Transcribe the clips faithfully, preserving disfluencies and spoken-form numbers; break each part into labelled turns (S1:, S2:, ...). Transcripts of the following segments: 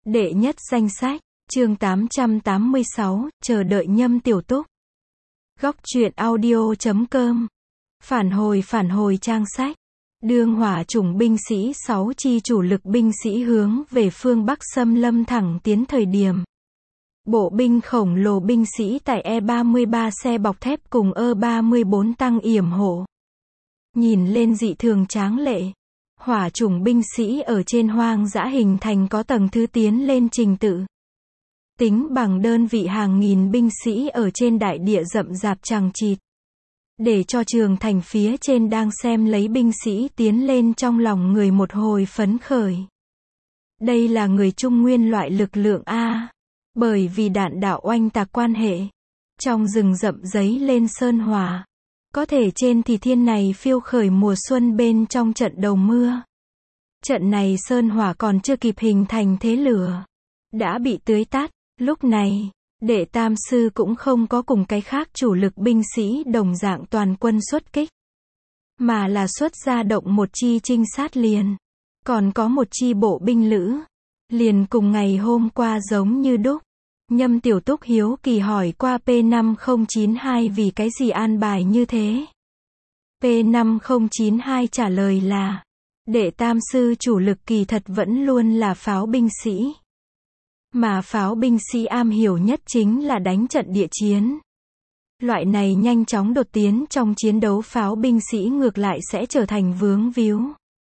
S1: Đệ nhất danh sách, chương tám trăm tám mươi sáu, chờ đợi Nhâm Tiểu Túc. Góc truyện audio chấm com. Phản hồi phản hồi trang sách. Đương hỏa chủng binh sĩ sáu chi chủ lực binh sĩ hướng về phương Bắc xâm lâm thẳng tiến thời điểm. Bộ binh khổng lồ binh sĩ tại E ba mươi ba xe bọc thép cùng E ba mươi bốn tăng yểm hộ. Nhìn lên dị thường tráng lệ. Hỏa chủng binh sĩ ở trên hoang dã hình thành có tầng thứ tiến lên trình tự. Tính bằng đơn vị hàng nghìn binh sĩ ở trên đại địa rậm rạp chằng chịt. Để cho trường thành phía trên đang xem lấy binh sĩ tiến lên trong lòng người một hồi phấn khởi. Đây là người Trung Nguyên loại lực lượng A. Bởi vì đạn đạo oanh tạc quan hệ. Trong rừng rậm giấy lên sơn hỏa. Có thể trên thì thiên này phiêu khởi mùa xuân bên trong trận đầu mưa. Trận này sơn hỏa còn chưa kịp hình thành thế lửa. Đã bị tưới tắt. Lúc này, đệ tam sư cũng không có cùng cái khác chủ lực binh sĩ đồng dạng toàn quân xuất kích. Mà là xuất ra động một chi trinh sát liền. Còn có một chi bộ binh lữ. Liền cùng ngày hôm qua giống như đúc. Nhâm Tiểu Túc hiếu kỳ hỏi qua P năm không chín hai vì cái gì an bài như thế. P năm không chín hai trả lời là, đệ tam sư chủ lực kỳ thật vẫn luôn là pháo binh sĩ. Mà pháo binh sĩ am hiểu nhất chính là đánh trận địa chiến. Loại này nhanh chóng đột tiến trong chiến đấu pháo binh sĩ ngược lại sẽ trở thành vướng víu.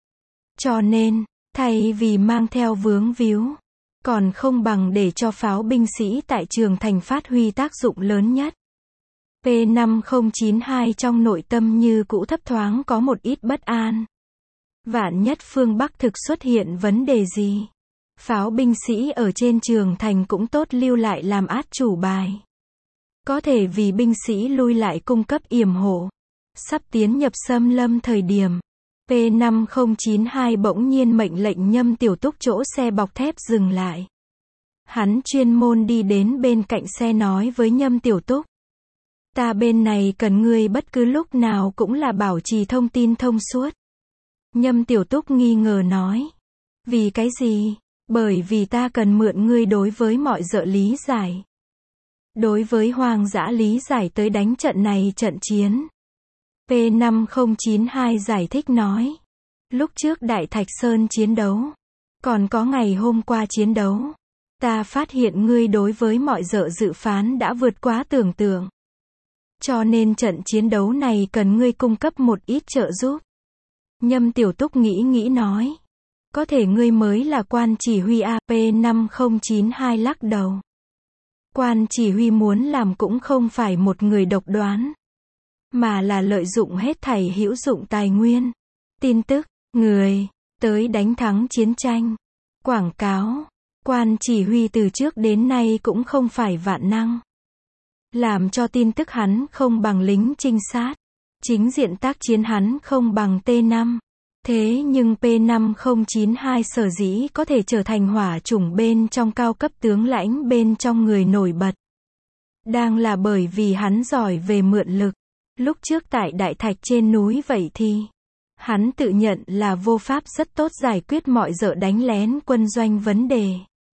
S1: Cho nên, thay vì mang theo vướng víu, còn không bằng để cho pháo binh sĩ tại trường thành phát huy tác dụng lớn nhất. P năm không chín hai trong nội tâm như cũ thấp thoáng có một ít bất an. Vạn nhất phương Bắc thực xuất hiện vấn đề gì? Pháo binh sĩ ở trên trường thành cũng tốt lưu lại làm át chủ bài. Có thể vì binh sĩ lui lại cung cấp yểm hộ. Sắp tiến nhập xâm lâm thời điểm. P năm không chín hai bỗng nhiên mệnh lệnh Nhâm Tiểu Túc chỗ xe bọc thép dừng lại. Hắn chuyên môn đi đến bên cạnh xe nói với Nhâm Tiểu Túc. Ta bên này cần ngươi bất cứ lúc nào cũng là bảo trì thông tin thông suốt. Nhâm Tiểu Túc nghi ngờ nói. Vì cái gì? Bởi vì ta cần mượn ngươi đối với mọi dợ lý giải. Đối với hoang dã lý giải tới đánh trận này trận chiến. P năm không chín hai giải thích nói. Lúc trước Đại Thạch Sơn chiến đấu. Còn có ngày hôm qua chiến đấu. Ta phát hiện ngươi đối với mọi dợ dự phán đã vượt quá tưởng tượng. Cho nên trận chiến đấu này cần ngươi cung cấp một ít trợ giúp. Nhâm Tiểu Túc nghĩ nghĩ nói. Có thể ngươi mới là quan chỉ huy A. P năm không chín hai lắc đầu. Quan chỉ huy muốn làm cũng không phải một người độc đoán. Mà là lợi dụng hết thảy hữu dụng tài nguyên. Tin tức, người, tới đánh thắng chiến tranh. Quảng cáo, quan chỉ huy từ trước đến nay cũng không phải vạn năng. Làm cho tin tức hắn không bằng lính trinh sát. Chính diện tác chiến hắn không bằng T năm. Thế nhưng P năm không chín hai sở dĩ có thể trở thành hỏa chủng bên trong cao cấp tướng lãnh bên trong người nổi bật. Đang là bởi vì hắn giỏi về mượn lực. Lúc trước tại Đại Thạch trên núi vậy thì, hắn tự nhận là vô pháp rất tốt giải quyết mọi dợ đánh lén quân doanh vấn đề.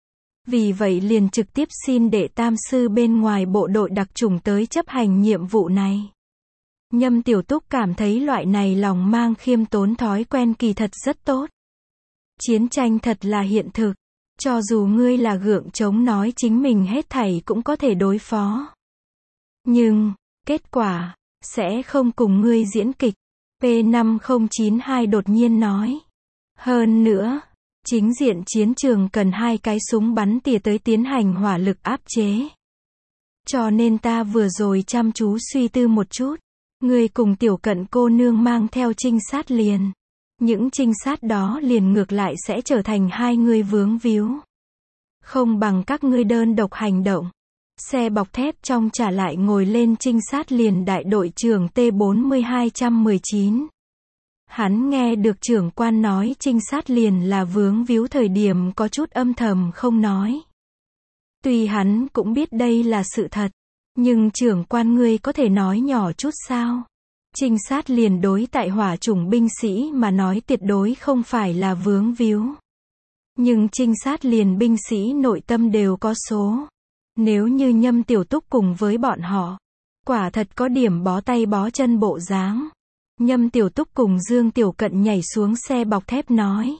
S1: Vì vậy liền trực tiếp xin đệ tam sư bên ngoài bộ đội đặc chủng tới chấp hành nhiệm vụ này. Nhâm Tiểu Túc cảm thấy loại này lòng mang khiêm tốn thói quen kỳ thật rất tốt. Chiến tranh thật là hiện thực. Cho dù ngươi là gượng chống nói chính mình hết thảy cũng có thể đối phó. Nhưng, kết quả, sẽ không cùng ngươi diễn kịch. P năm không chín hai đột nhiên nói. Hơn nữa, chính diện chiến trường cần hai cái súng bắn tỉa tới tiến hành hỏa lực áp chế. Cho nên ta vừa rồi chăm chú suy tư một chút. Ngươi cùng Tiểu Cận cô nương mang theo trinh sát liền. Những trinh sát đó liền ngược lại sẽ trở thành hai người vướng víu. Không bằng các ngươi đơn độc hành động. Xe bọc thép trong trả lại ngồi lên trinh sát liền đại đội trưởng T bốn hai một chín. Hắn nghe được trưởng quan nói trinh sát liền là vướng víu thời điểm có chút âm thầm không nói. Tuy hắn cũng biết đây là sự thật. Nhưng trưởng quan ngươi có thể nói nhỏ chút sao? Trinh sát liền đối tại hỏa chủng binh sĩ mà nói tuyệt đối không phải là vướng víu. Nhưng trinh sát liền binh sĩ nội tâm đều có số. Nếu như Nhâm Tiểu Túc cùng với bọn họ, quả thật có điểm bó tay bó chân bộ dáng. Nhâm Tiểu Túc cùng Dương Tiểu Cận nhảy xuống xe bọc thép nói.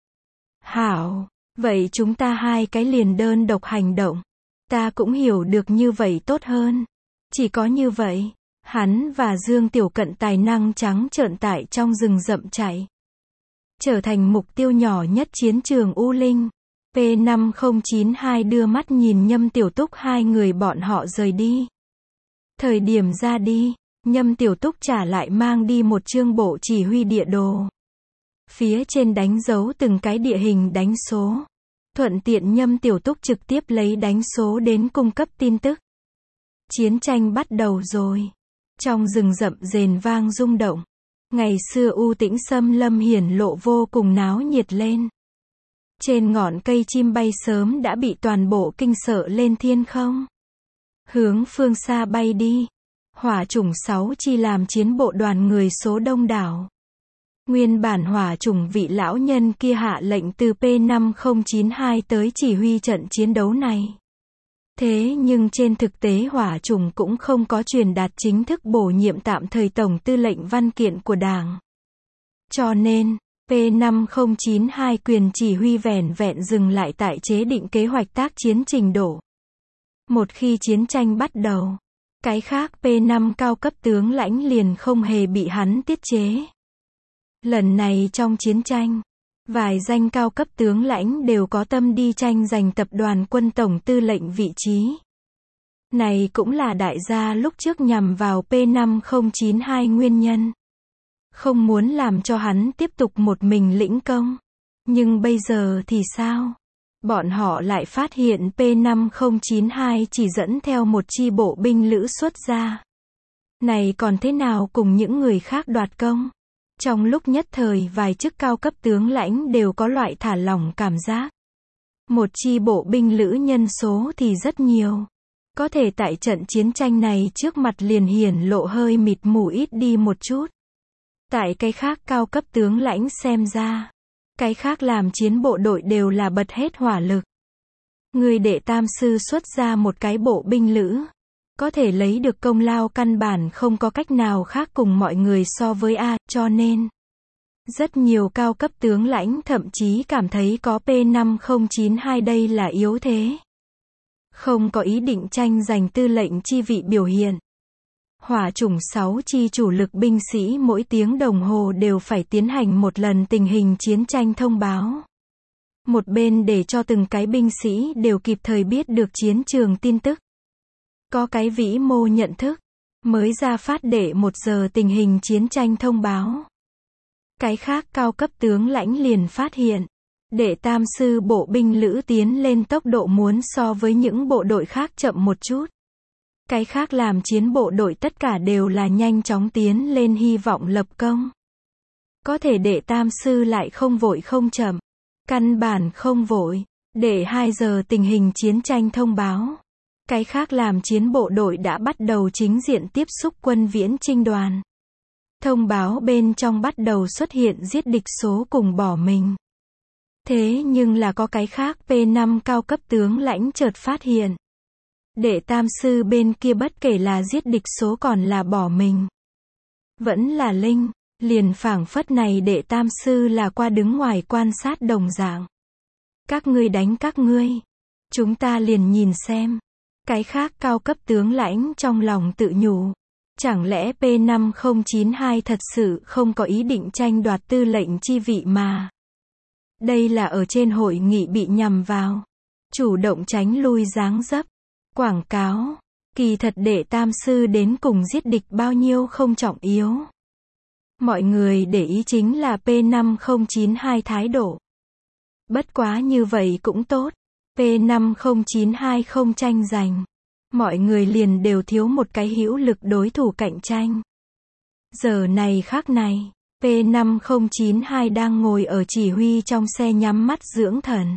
S1: Hảo, vậy chúng ta hai cái liền đơn độc hành động. Ta cũng hiểu được như vậy tốt hơn. Chỉ có như vậy, hắn và Dương Tiểu Cận tài năng trắng trợn tại trong rừng rậm chạy. Trở thành mục tiêu nhỏ nhất chiến trường U Linh. P năm không chín hai đưa mắt nhìn Nhâm Tiểu Túc hai người bọn họ rời đi. Thời điểm ra đi, Nhâm Tiểu Túc trả lại mang đi một chương bộ chỉ huy địa đồ. Phía trên đánh dấu từng cái địa hình đánh số. Thuận tiện Nhâm Tiểu Túc trực tiếp lấy đánh số đến cung cấp tin tức. Chiến tranh bắt đầu rồi. Trong rừng rậm rền vang rung động. Ngày xưa u tĩnh xâm lâm hiển lộ vô cùng náo nhiệt lên. Trên ngọn cây chim bay sớm đã bị toàn bộ kinh sợ lên thiên không. Hướng phương xa bay đi. Hỏa chủng sáu chi làm chiến bộ đoàn người số đông đảo. Nguyên bản hỏa chủng vị lão nhân kia hạ lệnh từ P năm không chín hai tới chỉ huy trận chiến đấu này. Thế nhưng trên thực tế hỏa chủng cũng không có truyền đạt chính thức bổ nhiệm tạm thời tổng tư lệnh văn kiện của Đảng. Cho nên, P năm không chín hai quyền chỉ huy vẻn vẹn dừng lại tại chế định kế hoạch tác chiến trình độ. Một khi chiến tranh bắt đầu, cái khác P năm cao cấp tướng lãnh liền không hề bị hắn tiết chế. Lần này trong chiến tranh, vài danh cao cấp tướng lãnh đều có tâm đi tranh giành tập đoàn quân tổng tư lệnh vị trí. Này cũng là đại gia lúc trước nhằm vào P năm không chín hai nguyên nhân. Không muốn làm cho hắn tiếp tục một mình lĩnh công. Nhưng bây giờ thì sao? Bọn họ lại phát hiện P năm không chín hai chỉ dẫn theo một chi bộ binh lữ xuất ra. Này còn thế nào cùng những người khác đoạt công? Trong lúc nhất thời vài chức cao cấp tướng lãnh đều có loại thả lỏng cảm giác. Một chi bộ binh lữ nhân số thì rất nhiều. Có thể tại trận chiến tranh này trước mặt liền hiển lộ hơi mịt mù ít đi một chút. Tại cái khác cao cấp tướng lãnh xem ra, cái khác làm chiến bộ đội đều là bật hết hỏa lực. Người đệ tam sư xuất ra một cái bộ binh lữ. Có thể lấy được công lao căn bản không có cách nào khác cùng mọi người so với A, cho nên rất nhiều cao cấp tướng lãnh thậm chí cảm thấy có P năm không chín hai đây là yếu thế. Không có ý định tranh giành tư lệnh chi vị biểu hiện. Hỏa chủng sáu chi chủ lực binh sĩ mỗi tiếng đồng hồ đều phải tiến hành một lần tình hình chiến tranh thông báo. Một bên để cho từng cái binh sĩ đều kịp thời biết được chiến trường tin tức. Có cái vĩ mô nhận thức, mới ra phát đệ một giờ tình hình chiến tranh thông báo. Cái khác cao cấp tướng lãnh liền phát hiện, đệ tam sư bộ binh lữ tiến lên tốc độ muốn so với những bộ đội khác chậm một chút. Cái khác làm chiến bộ đội tất cả đều là nhanh chóng tiến lên hy vọng lập công. Có thể đệ tam sư lại không vội không chậm, căn bản không vội, để hai giờ tình hình chiến tranh thông báo. Cái khác làm chiến bộ đội đã bắt đầu chính diện tiếp xúc quân viễn chinh đoàn. Thông báo bên trong bắt đầu xuất hiện giết địch số cùng bỏ mình. Thế nhưng là có cái khác P năm cao cấp tướng lãnh chợt phát hiện. Đệ tam sư bên kia bất kể là giết địch số còn là bỏ mình. Vẫn là linh, liền phảng phất này đệ tam sư là qua đứng ngoài quan sát đồng dạng. Các ngươi đánh các ngươi. Chúng ta liền nhìn xem. Cái khác cao cấp tướng lãnh trong lòng tự nhủ. Chẳng lẽ P năm không chín hai thật sự không có ý định tranh đoạt tư lệnh chi vị mà. Đây là ở trên hội nghị bị nhằm vào. Chủ động tránh lui dáng dấp. Quảng cáo. Kỳ thật đệ tam sư đến cùng giết địch bao nhiêu không trọng yếu. Mọi người để ý chính là P năm không chín hai thái độ. Bất quá như vậy cũng tốt. P năm không chín hai không tranh giành. Mọi người liền đều thiếu một cái hữu lực đối thủ cạnh tranh. Giờ này khác này, P năm không chín hai đang ngồi ở chỉ huy trong xe nhắm mắt dưỡng thần.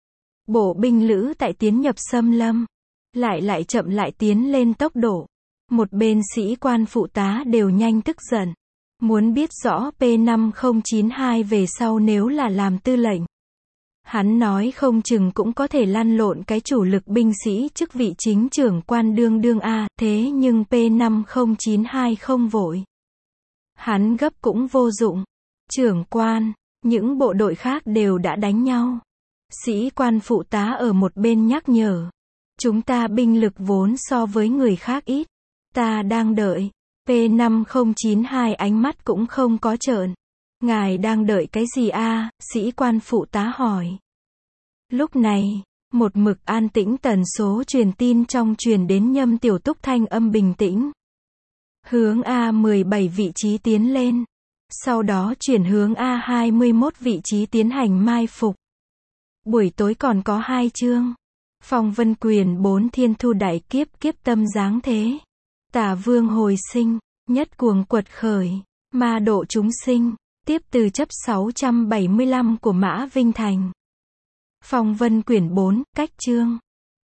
S1: Bộ binh lữ tại tiến nhập xâm lâm, lại lại chậm lại tiến lên tốc độ. Một bên sĩ quan phụ tá đều nhanh tức giận. Muốn biết rõ P năm không chín hai về sau nếu là làm tư lệnh. Hắn nói không chừng cũng có thể lăn lộn cái chủ lực binh sĩ chức vị chính trưởng quan đương đương a, thế nhưng P năm không chín hai không vội. Hắn gấp cũng vô dụng. Trưởng quan, những bộ đội khác đều đã đánh nhau. Sĩ quan phụ tá ở một bên nhắc nhở. Chúng ta binh lực vốn so với người khác ít. Ta đang đợi. P năm không chín hai ánh mắt cũng không có trợn. Ngài đang đợi cái gì a? Sĩ quan phụ tá hỏi. Lúc này, một mực an tĩnh tần số truyền tin trong truyền đến Nhâm Tiểu Túc thanh âm bình tĩnh. Hướng A mười bảy vị trí tiến lên. Sau đó chuyển hướng A hai mươi mốt vị trí tiến hành mai phục. Buổi tối còn có hai chương. Phong vân quyền bốn thiên thu đại kiếp kiếp tâm giáng thế. Tả vương hồi sinh, nhất cuồng quật khởi, ma độ chúng sinh. Tiếp từ chấp sáu trăm bảy mươi lăm của Mã Vinh Thành. Phong vân quyển bốn, cách chương.